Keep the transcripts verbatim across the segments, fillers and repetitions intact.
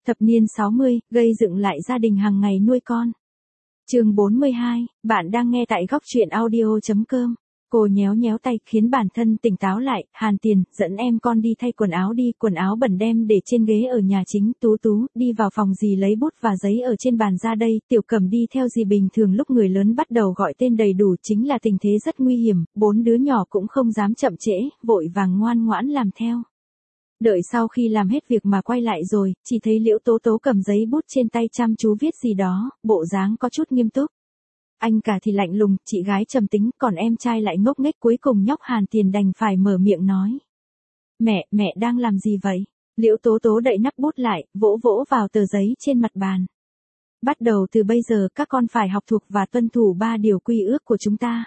Thập niên sáu mươi, gây dựng lại gia đình hàng ngày nuôi con. Chương bốn mươi hai, bạn đang nghe tại góc truyện audio chấm com. Cô nhéo nhéo tay khiến bản thân tỉnh táo lại, Hàn Tiền, dẫn em con đi thay quần áo đi, quần áo bẩn đem để trên ghế ở nhà chính, Tú Tú, đi vào phòng dì lấy bút và giấy ở trên bàn ra đây, Tiểu Cẩm đi theo dì. Bình thường lúc người lớn bắt đầu gọi tên đầy đủ chính là tình thế rất nguy hiểm, bốn đứa nhỏ cũng không dám chậm trễ, vội vàng ngoan ngoãn làm theo. Đợi sau khi làm hết việc mà quay lại rồi, chỉ thấy Liễu Tố Tố cầm giấy bút trên tay chăm chú viết gì đó, bộ dáng có chút nghiêm túc. Anh cả thì lạnh lùng, chị gái trầm tính, còn em trai lại ngốc nghếch. Cuối cùng nhóc Hàn Tiền đành phải mở miệng nói. Mẹ, mẹ đang làm gì vậy? Liễu Tố Tố đậy nắp bút lại, vỗ vỗ vào tờ giấy trên mặt bàn. Bắt đầu từ bây giờ các con phải học thuộc và tuân thủ ba điều quy ước của chúng ta.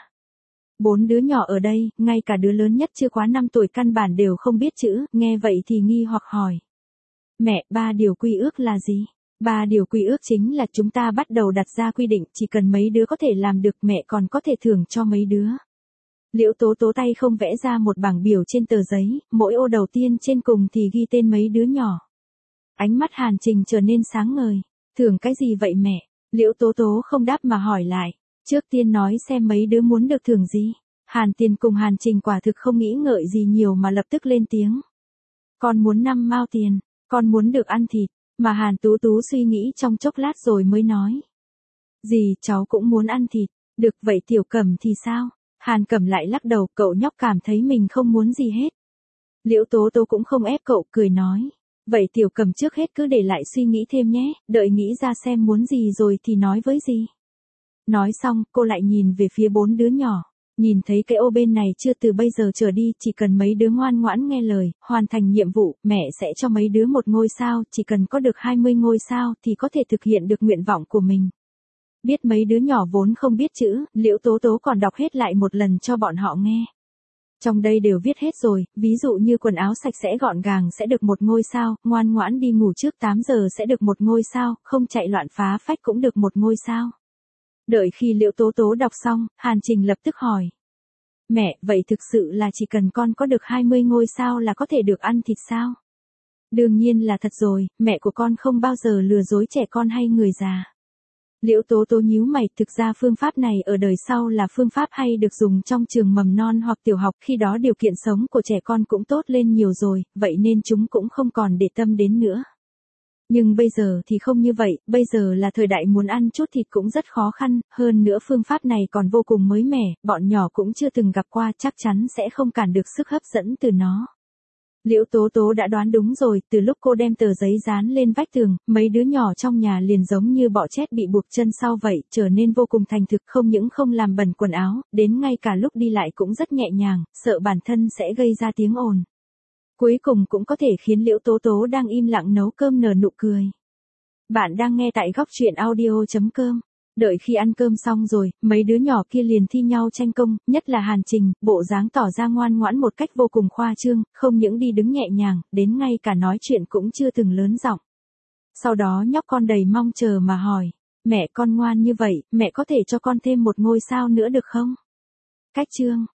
Bốn đứa nhỏ ở đây, ngay cả đứa lớn nhất chưa quá năm tuổi căn bản đều không biết chữ, nghe vậy thì nghi hoặc hỏi. Mẹ, ba điều quy ước là gì? Ba điều quy ước chính là chúng ta bắt đầu đặt ra quy định, chỉ cần mấy đứa có thể làm được mẹ còn có thể thưởng cho mấy đứa. Liễu Tố Tố tay không vẽ ra một bảng biểu trên tờ giấy, mỗi ô đầu tiên trên cùng thì ghi tên mấy đứa nhỏ. Ánh mắt Hàn Trình trở nên sáng ngời. Thưởng cái gì vậy mẹ? Liễu Tố Tố không đáp mà hỏi lại. Trước tiên nói xem mấy đứa muốn được thưởng gì. Hàn Tiền cùng Hàn Trình quả thực không nghĩ ngợi gì nhiều mà lập tức lên tiếng. Con muốn năm mao tiền, con muốn được ăn thịt. Mà Hàn Tú Tú suy nghĩ trong chốc lát rồi mới nói. Dì, cháu cũng muốn ăn thịt. Được vậy Tiểu Cẩm thì sao? Hàn Cẩm lại lắc đầu, cậu nhóc cảm thấy mình không muốn gì hết. Liễu Tố Tố cũng không ép cậu, cười nói. Vậy Tiểu Cẩm trước hết cứ để lại suy nghĩ thêm nhé, đợi nghĩ ra xem muốn gì rồi thì nói với dì. Nói xong, cô lại nhìn về phía bốn đứa nhỏ. Nhìn thấy cái ô bên này chưa, từ bây giờ trở đi, chỉ cần mấy đứa ngoan ngoãn nghe lời, hoàn thành nhiệm vụ, mẹ sẽ cho mấy đứa một ngôi sao, chỉ cần có được hai mươi ngôi sao thì có thể thực hiện được nguyện vọng của mình. Biết mấy đứa nhỏ vốn không biết chữ, Liễu Tố Tố còn đọc hết lại một lần cho bọn họ nghe. Trong đây đều viết hết rồi, ví dụ như quần áo sạch sẽ gọn gàng sẽ được một ngôi sao, ngoan ngoãn đi ngủ trước tám giờ sẽ được một ngôi sao, không chạy loạn phá phách cũng được một ngôi sao. Đợi khi Liễu Tố Tố đọc xong, Hàn Trình lập tức hỏi. Mẹ, vậy thực sự là chỉ cần con có được hai mươi ngôi sao là có thể được ăn thịt sao? Đương nhiên là thật rồi, mẹ của con không bao giờ lừa dối trẻ con hay người già. Liễu Tố Tố nhíu mày, thực ra phương pháp này ở đời sau là phương pháp hay được dùng trong trường mầm non hoặc tiểu học, khi đó điều kiện sống của trẻ con cũng tốt lên nhiều rồi, vậy nên chúng cũng không còn để tâm đến nữa. Nhưng bây giờ thì không như vậy, bây giờ là thời đại muốn ăn chút thịt cũng rất khó khăn, hơn nữa phương pháp này còn vô cùng mới mẻ, bọn nhỏ cũng chưa từng gặp qua, chắc chắn sẽ không cản được sức hấp dẫn từ nó. Liễu Tố Tố đã đoán đúng rồi, từ lúc cô đem tờ giấy dán lên vách tường, mấy đứa nhỏ trong nhà liền giống như bọ chét bị buộc chân sau vậy, trở nên vô cùng thành thực, không những không làm bẩn quần áo, đến ngay cả lúc đi lại cũng rất nhẹ nhàng, sợ bản thân sẽ gây ra tiếng ồn. Cuối cùng cũng có thể khiến Liễu Tố Tố đang im lặng nấu cơm nở nụ cười. Bạn đang nghe tại góc truyện audio chấm com. Đợi khi ăn cơm xong rồi, mấy đứa nhỏ kia liền thi nhau tranh công, nhất là Hàn Trình, bộ dáng tỏ ra ngoan ngoãn một cách vô cùng khoa trương, không những đi đứng nhẹ nhàng, đến ngay cả nói chuyện cũng chưa từng lớn giọng. Sau đó nhóc con đầy mong chờ mà hỏi, mẹ con ngoan như vậy, mẹ có thể cho con thêm một ngôi sao nữa được không? Cách chương.